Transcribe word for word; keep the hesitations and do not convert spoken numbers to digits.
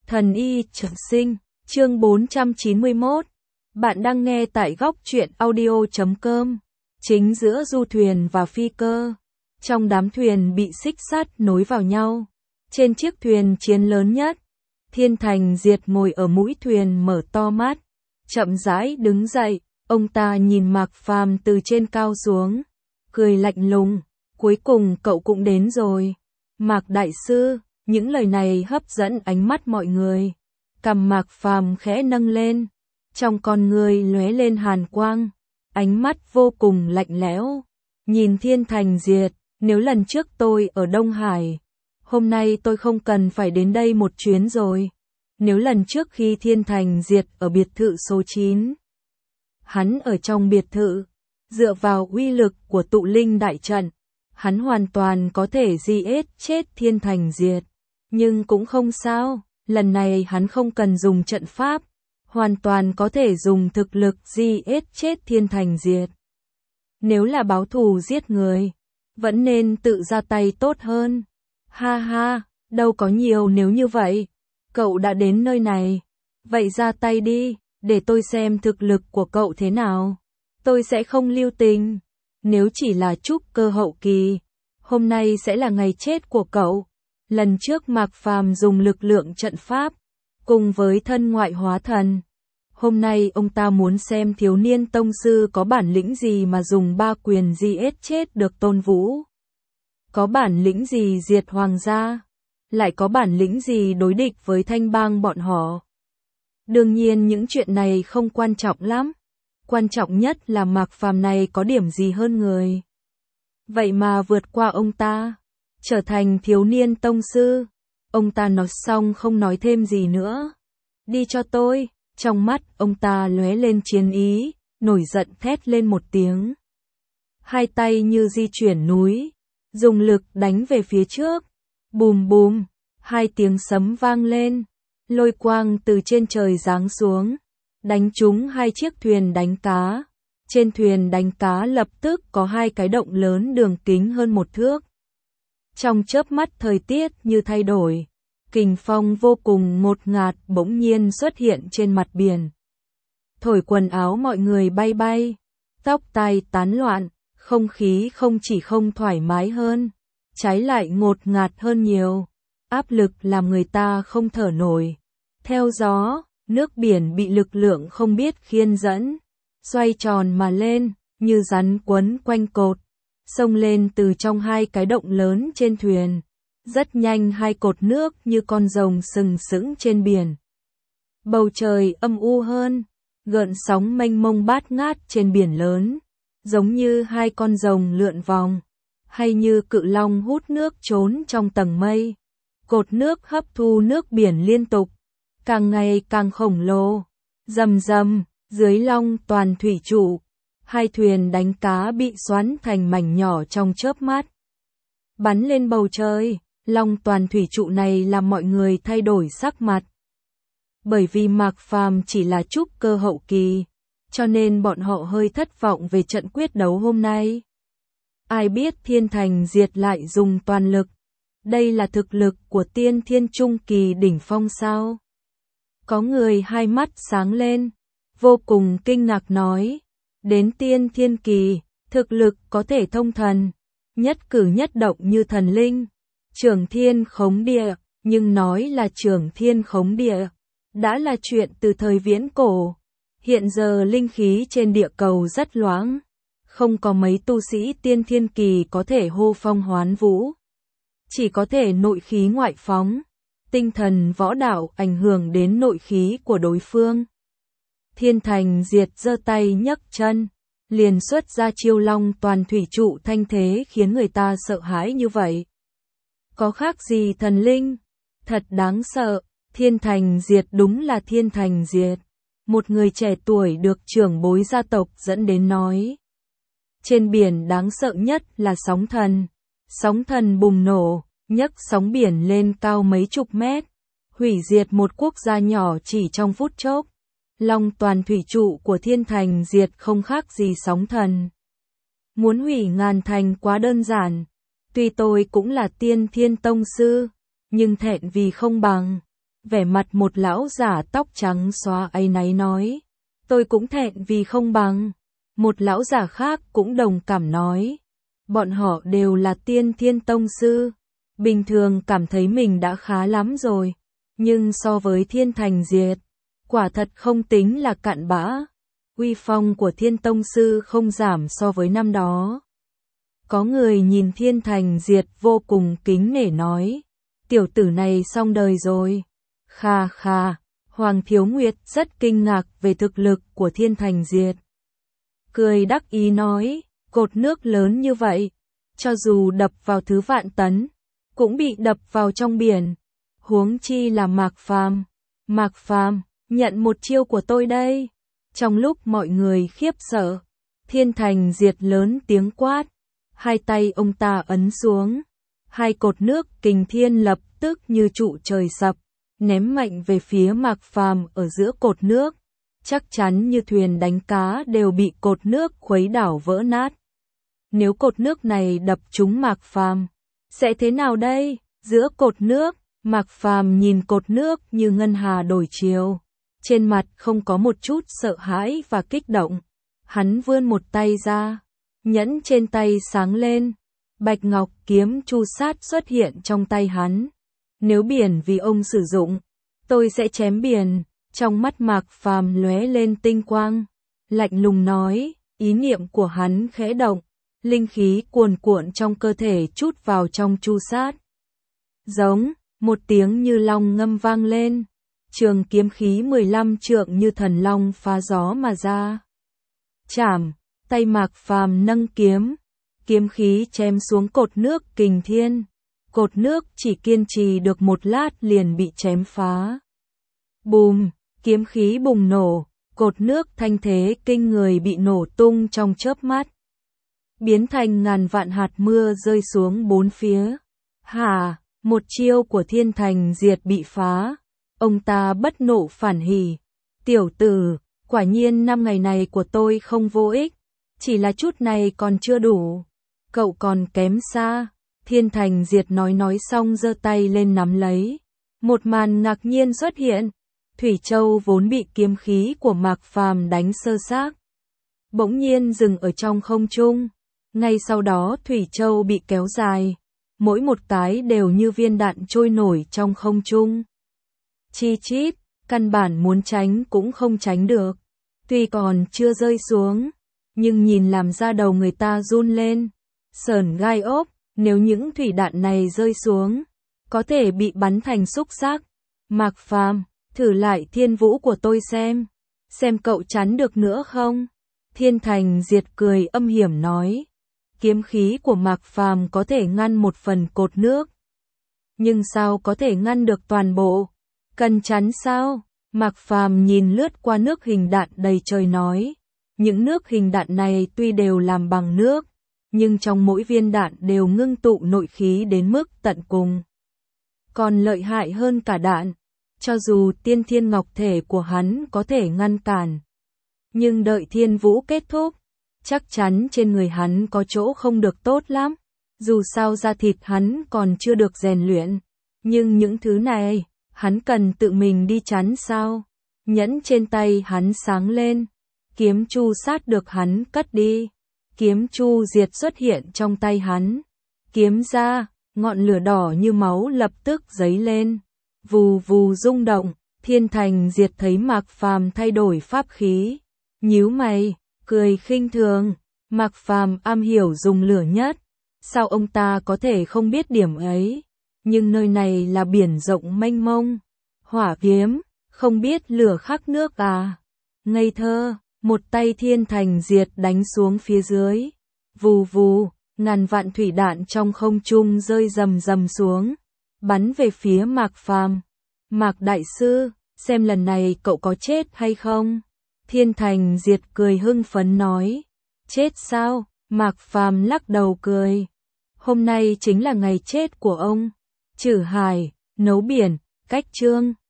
Thần y trường sinh, chương bốn trăm chín mươi mốt. Bạn đang nghe tại góc truyện audio chấm com. Chính giữa du thuyền và phi cơ. Trong đám thuyền bị xích sắt nối vào nhau. Trên chiếc thuyền chiến lớn nhất, Thiên Thành Diệt ngồi ở mũi thuyền mở to mắt. Chậm rãi đứng dậy, ông ta nhìn Mạc Phàm từ trên cao xuống. Cười lạnh lùng, cuối cùng cậu cũng đến rồi. Mạc Đại Sư. Những lời này hấp dẫn ánh mắt mọi người. Cằm Mạc Phàm khẽ nâng lên, trong con người lóe lên hàn quang, ánh mắt vô cùng lạnh lẽo. Nhìn Thiên Thành Diệt, nếu lần trước tôi ở Đông Hải, hôm nay tôi không cần phải đến đây một chuyến rồi. Nếu lần trước khi Thiên Thành Diệt ở biệt thự số chín, hắn ở trong biệt thự, dựa vào uy lực của tụ linh đại trận, hắn hoàn toàn có thể giết chết Thiên Thành Diệt. Nhưng cũng không sao, lần này hắn không cần dùng trận pháp, hoàn toàn có thể dùng thực lực giết chết Thiên Thành Diệt. Nếu là báo thù giết người, vẫn nên tự ra tay tốt hơn. Ha ha, đâu có nhiều nếu như vậy. Cậu đã đến nơi này, vậy ra tay đi, để tôi xem thực lực của cậu thế nào. Tôi sẽ không lưu tình. Nếu chỉ là trúc cơ hậu kỳ, hôm nay sẽ là ngày chết của cậu. Lần trước Mạc Phàm dùng lực lượng trận pháp, cùng với thân ngoại hóa thần. Hôm nay ông ta muốn xem thiếu niên tông sư có bản lĩnh gì mà dùng ba quyền giết chết được Tôn Vũ. Có bản lĩnh gì diệt hoàng gia, lại có bản lĩnh gì đối địch với Thanh Bang bọn họ. Đương nhiên những chuyện này không quan trọng lắm. Quan trọng nhất là Mạc Phàm này có điểm gì hơn người. Vậy mà vượt qua ông ta, trở thành thiếu niên tông sư. Ông ta nói xong không nói thêm gì nữa. Đi cho tôi. Trong mắt ông ta lóe lên chiến ý, nổi giận thét lên một tiếng. Hai tay như di chuyển núi, dùng lực đánh về phía trước. Bùm bùm, hai tiếng sấm vang lên, lôi quang từ trên trời giáng xuống, đánh trúng hai chiếc thuyền đánh cá. Trên thuyền đánh cá lập tức có hai cái động lớn đường kính hơn một thước. Trong chớp mắt thời tiết như thay đổi, kình phong vô cùng ngột ngạt bỗng nhiên xuất hiện trên mặt biển. Thổi quần áo mọi người bay bay, tóc tai tán loạn, không khí không chỉ không thoải mái hơn, trái lại ngột ngạt hơn nhiều, áp lực làm người ta không thở nổi. Theo gió, nước biển bị lực lượng không biết khiên dẫn, xoay tròn mà lên, như rắn quấn quanh cột. Xông lên từ trong hai cái động lớn trên thuyền. Rất nhanh hai cột nước như con rồng sừng sững trên biển. Bầu trời âm u hơn, gợn sóng mênh mông bát ngát trên biển lớn, giống như hai con rồng lượn vòng, hay như cự long hút nước trốn trong tầng mây. Cột nước hấp thu nước biển liên tục, càng ngày càng khổng lồ. Rầm rầm, dưới Long Toàn thủy trụ, hai thuyền đánh cá bị xoắn thành mảnh nhỏ trong chớp mắt. Bắn lên bầu trời, Long Toàn thủy trụ này làm mọi người thay đổi sắc mặt. Bởi vì Mạc Phàm chỉ là trúc cơ hậu kỳ, cho nên bọn họ hơi thất vọng về trận quyết đấu hôm nay. Ai biết Thiên Thành Diệt lại dùng toàn lực. Đây là thực lực của tiên thiên trung kỳ đỉnh phong sao? Có người hai mắt sáng lên, vô cùng kinh ngạc nói. Đến tiên thiên kỳ, thực lực có thể thông thần, nhất cử nhất động như thần linh, trưởng thiên khống địa, nhưng nói là trưởng thiên khống địa, đã là chuyện từ thời viễn cổ. Hiện giờ linh khí trên địa cầu rất loãng, không có mấy tu sĩ tiên thiên kỳ có thể hô phong hoán vũ, chỉ có thể nội khí ngoại phóng, tinh thần võ đạo ảnh hưởng đến nội khí của đối phương. Thiên Thành Diệt giơ tay nhấc chân, liền xuất ra chiêu Long Toàn thủy trụ thanh thế khiến người ta sợ hãi như vậy. Có khác gì thần linh? Thật đáng sợ. Thiên Thành Diệt đúng là Thiên Thành Diệt. Một người trẻ tuổi được trưởng bối gia tộc dẫn đến nói. Trên biển đáng sợ nhất là sóng thần. Sóng thần bùng nổ, nhấc sóng biển lên cao mấy chục mét, hủy diệt một quốc gia nhỏ chỉ trong phút chốc. Long Toàn thủy trụ của Thiên Thành Diệt không khác gì sóng thần. Muốn hủy ngàn thành quá đơn giản. Tuy tôi cũng là tiên thiên tông sư, nhưng thẹn vì không bằng. vẻ mặt một lão giả tóc trắng xóa áy náy nói, tôi cũng thẹn vì không bằng. Một lão giả khác cũng đồng cảm nói, bọn họ đều là tiên thiên tông sư, bình thường cảm thấy mình đã khá lắm rồi, nhưng so với Thiên Thành Diệt, quả thật không tính là cặn bã, uy phong của Thiên Tông Sư không giảm so với năm đó. Có người nhìn Thiên Thành Diệt vô cùng kính nể nói, tiểu tử này xong đời rồi. Kha kha, Hoàng Thiếu Nguyệt rất kinh ngạc về thực lực của Thiên Thành Diệt. Cười đắc ý nói, cột nước lớn như vậy, cho dù đập vào thứ vạn tấn, cũng bị đập vào trong biển. Huống chi là Mạc Phàm. Mạc Phàm, nhận một chiêu của tôi đây. Trong lúc mọi người khiếp sợ, Thiên Thành Diệt lớn tiếng quát, hai tay ông ta ấn xuống, hai cột nước kình thiên lập tức như trụ trời sập, ném mạnh về phía Mạc Phàm ở giữa cột nước, chắc chắn như thuyền đánh cá đều bị cột nước khuấy đảo vỡ nát. Nếu cột nước này đập trúng Mạc Phàm, sẽ thế nào đây? Giữa cột nước, Mạc Phàm nhìn cột nước như ngân hà đổi chiều, trên mặt không có một chút sợ hãi và kích động. Hắn vươn một tay ra, nhẫn trên tay sáng lên, bạch ngọc kiếm chu sát xuất hiện trong tay hắn. Nếu biển vì ông sử dụng, tôi sẽ chém biển. Trong mắt Mạc Phàm lóe lên tinh quang, lạnh lùng nói, ý niệm của hắn khẽ động, linh khí cuồn cuộn trong cơ thể trút vào trong chu sát. Giống, một tiếng như long ngâm vang lên, trường kiếm khí mười lăm trượng như thần long phá gió mà ra. Chảm, tay Mạc Phàm nâng kiếm, kiếm khí chém xuống cột nước kình thiên. Cột nước chỉ kiên trì được một lát liền bị chém phá. Bùm, kiếm khí bùng nổ, cột nước thanh thế kinh người bị nổ tung trong chớp mắt, biến thành ngàn vạn hạt mưa rơi xuống bốn phía. Hả, một chiêu của Thiên Thành Diệt bị phá, ông ta bất nộ phản hỉ. Tiểu tử, quả nhiên năm ngày này của tôi không vô ích, chỉ là chút này còn chưa đủ, cậu còn kém xa. Thiên Thành Diệt nói nói xong giơ tay lên nắm lấy. Một màn ngạc nhiên xuất hiện. Thủy Châu vốn bị kiếm khí của Mạc Phàm đánh sơ xác, bỗng nhiên dừng ở trong không trung. Ngay sau đó Thủy Châu bị kéo dài, mỗi một cái đều như viên đạn trôi nổi trong không trung. Chi chít, căn bản muốn tránh cũng không tránh được. Tuy còn chưa rơi xuống, nhưng nhìn làm da đầu người ta run lên, sởn gai ốc. Nếu những thủy đạn này rơi xuống, có thể bị bắn thành xúc xác. Mạc Phàm, thử lại thiên vũ của tôi xem, xem cậu chắn được nữa không? Thiên Thành Diệt cười âm hiểm nói, kiếm khí của Mạc Phàm có thể ngăn một phần cột nước, nhưng sao có thể ngăn được toàn bộ? Cần chắn sao? Mạc Phàm nhìn lướt qua nước hình đạn đầy trời nói, những nước hình đạn này tuy đều làm bằng nước, nhưng trong mỗi viên đạn đều ngưng tụ nội khí đến mức tận cùng, còn lợi hại hơn cả đạn. Cho dù tiên thiên ngọc thể của hắn có thể ngăn cản, nhưng đợi thiên vũ kết thúc, chắc chắn trên người hắn có chỗ không được tốt lắm. Dù sao da thịt hắn còn chưa được rèn luyện, nhưng những thứ này, hắn cần tự mình đi chắn sao? Nhẫn trên tay hắn sáng lên, kiếm chu sát được hắn cất đi. Kiếm chu diệt xuất hiện trong tay hắn. Kiếm ra, ngọn lửa đỏ như máu lập tức dấy lên. Vù vù rung động, Thiên Thành Diệt thấy Mạc Phàm thay đổi pháp khí, nhíu mày, cười khinh thường. Mạc Phàm am hiểu dùng lửa nhất, sao ông ta có thể không biết điểm ấy? Nhưng nơi này là biển rộng mênh mông, hỏa kiếm, không biết lửa khắc nước à? Ngây thơ, một tay Thiên Thành Diệt đánh xuống phía dưới. Vù vù, ngàn vạn thủy đạn trong không trung rơi rầm rầm xuống, bắn về phía Mạc Phàm. Mạc đại sư, xem lần này cậu có chết hay không? Thiên Thành Diệt cười hưng phấn nói. Chết sao? Mạc Phàm lắc đầu cười. Hôm nay chính là ngày chết của ông. Trử hải, nấu biển, cách chương.